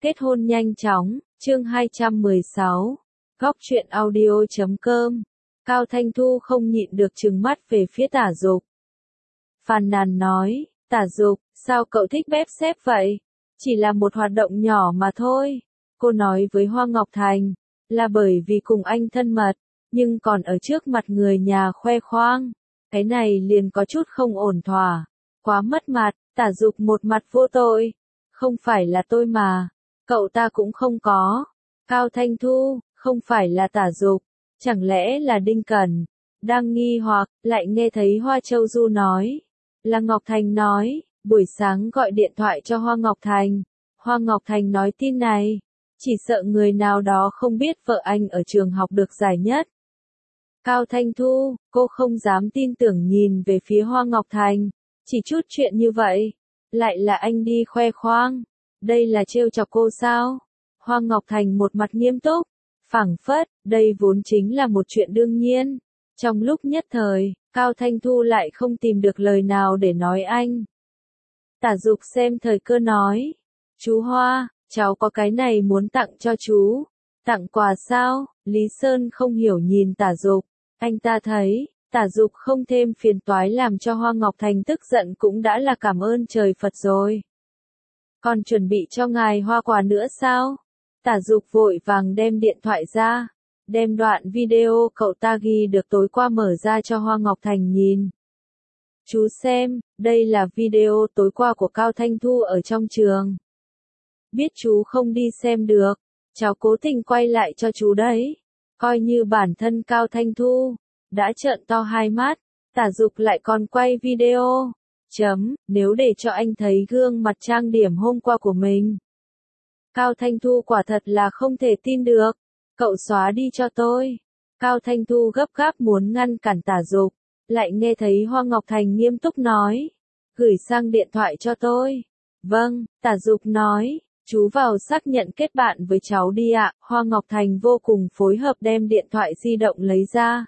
Kết hôn nhanh chóng, chương 216. Góc truyện audio.com. Cao Thanh Thu không nhịn được trừng mắt về phía Tả Dục. Phàn nàn nói, Tả Dục, sao cậu thích bếp xếp vậy? Chỉ là một hoạt động nhỏ mà thôi. Cô nói với Hoa Ngọc Thành, là bởi vì cùng anh thân mật, nhưng còn ở trước mặt người nhà khoe khoang. Cái này liền có chút không ổn thỏa. Quá mất mặt, Tả Dục một mặt vô tội. Không phải là tôi mà. Cậu ta cũng không có. Cao Thanh Thu, không phải là Tả Dục, chẳng lẽ là Đinh Cẩn? Đang nghi hoặc, lại nghe thấy Hoa Châu Du nói. Là Ngọc Thành nói, buổi sáng gọi điện thoại cho Hoa Ngọc Thành. Hoa Ngọc Thành nói tin này, chỉ sợ người nào đó không biết vợ anh ở trường học được giải nhất. Cao Thanh Thu, cô không dám tin tưởng nhìn về phía Hoa Ngọc Thành. Chỉ chút chuyện như vậy, lại là anh đi khoe khoang. Đây là trêu chọc cô sao? Hoa Ngọc Thành một mặt nghiêm túc, phảng phất, đây vốn chính là một chuyện đương nhiên. Trong lúc nhất thời, Cao Thanh Thu lại không tìm được lời nào để nói anh. Tả Dục xem thời cơ nói, chú Hoa, cháu có cái này muốn tặng cho chú. Tặng quà sao? Lý Sơn không hiểu nhìn Tả Dục, anh ta thấy, Tả Dục không thêm phiền toái làm cho Hoa Ngọc Thành tức giận cũng đã là cảm ơn trời Phật rồi. Còn chuẩn bị cho ngài hoa quà nữa sao? Tả Dục vội vàng đem điện thoại ra, đem đoạn video cậu ta ghi được tối qua mở ra cho Hoa Ngọc Thành nhìn. Chú xem, đây là video tối qua của Cao Thanh Thu ở trong trường. Biết chú không đi xem được, cháu cố tình quay lại cho chú đấy. Coi như bản thân Cao Thanh Thu đã trợn to hai mắt, Tả Dục lại còn quay video. Nếu để cho anh thấy gương mặt trang điểm hôm qua của mình. Cao Thanh Thu quả thật là không thể tin được. Cậu xóa đi cho tôi. Cao Thanh Thu gấp gáp muốn ngăn cản Tả Dục, lại nghe thấy Hoa Ngọc Thành nghiêm túc nói. Gửi sang điện thoại cho tôi. Vâng, Tả Dục nói, chú vào xác nhận kết bạn với cháu đi ạ. Hoa Ngọc Thành vô cùng phối hợp đem điện thoại di động lấy ra.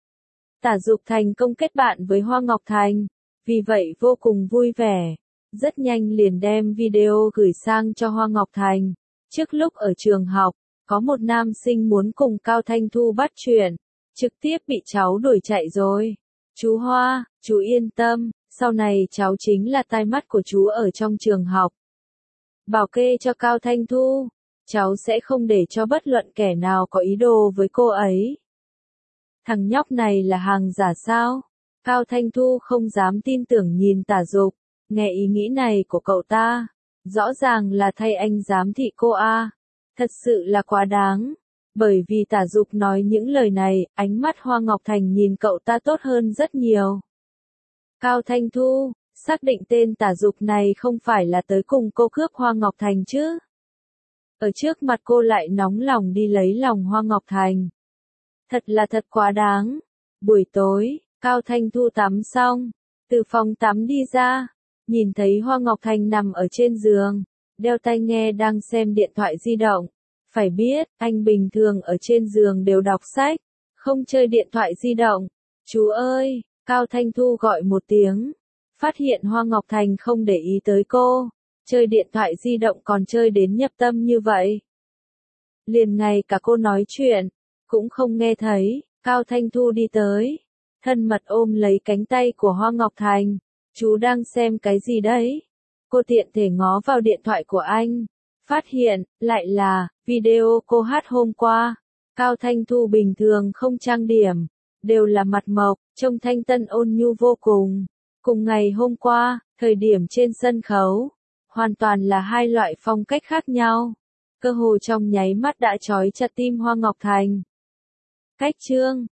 Tả Dục thành công kết bạn với Hoa Ngọc Thành. Vì vậy vô cùng vui vẻ, rất nhanh liền đem video gửi sang cho Hoa Ngọc Thành. Trước lúc ở trường học, có một nam sinh muốn cùng Cao Thanh Thu bắt chuyện, trực tiếp bị cháu đuổi chạy rồi. Chú Hoa, chú yên tâm, sau này cháu chính là tai mắt của chú ở trong trường học. Bảo kê cho Cao Thanh Thu, cháu sẽ không để cho bất luận kẻ nào có ý đồ với cô ấy. Thằng nhóc này là hàng giả sao? Cao Thanh Thu không dám tin tưởng nhìn Tả Dục, nghe ý nghĩ này của cậu ta, rõ ràng là thay anh giám thị cô a, thật sự là quá đáng. Bởi vì Tả Dục nói những lời này, ánh mắt Hoa Ngọc Thành nhìn cậu ta tốt hơn rất nhiều. Cao Thanh Thu, xác định tên Tả Dục này không phải là tới cùng cô cướp Hoa Ngọc Thành chứ? Ở trước mặt cô lại nóng lòng đi lấy lòng Hoa Ngọc Thành. Thật là thật quá đáng. Buổi tối, Cao Thanh Thu tắm xong, từ phòng tắm đi ra, nhìn thấy Hoa Ngọc Thành nằm ở trên giường, đeo tai nghe đang xem điện thoại di động. Phải biết, anh bình thường ở trên giường đều đọc sách, không chơi điện thoại di động. Chú ơi, Cao Thanh Thu gọi một tiếng, phát hiện Hoa Ngọc Thành không để ý tới cô, chơi điện thoại di động còn chơi đến nhập tâm như vậy. Liền ngay cả cô nói chuyện, cũng không nghe thấy. Cao Thanh Thu đi tới, thân mật ôm lấy cánh tay của Hoa Ngọc Thành. Chú đang xem cái gì đấy? Cô tiện thể ngó vào điện thoại của anh, phát hiện, lại là, video cô hát hôm qua. Cao Thanh Thu bình thường không trang điểm, đều là mặt mộc, trông thanh tân ôn nhu vô cùng. Cùng ngày hôm qua, thời điểm trên sân khấu, hoàn toàn là hai loại phong cách khác nhau. Cơ hồ trong nháy mắt đã trói chặt tim Hoa Ngọc Thành. Cách chương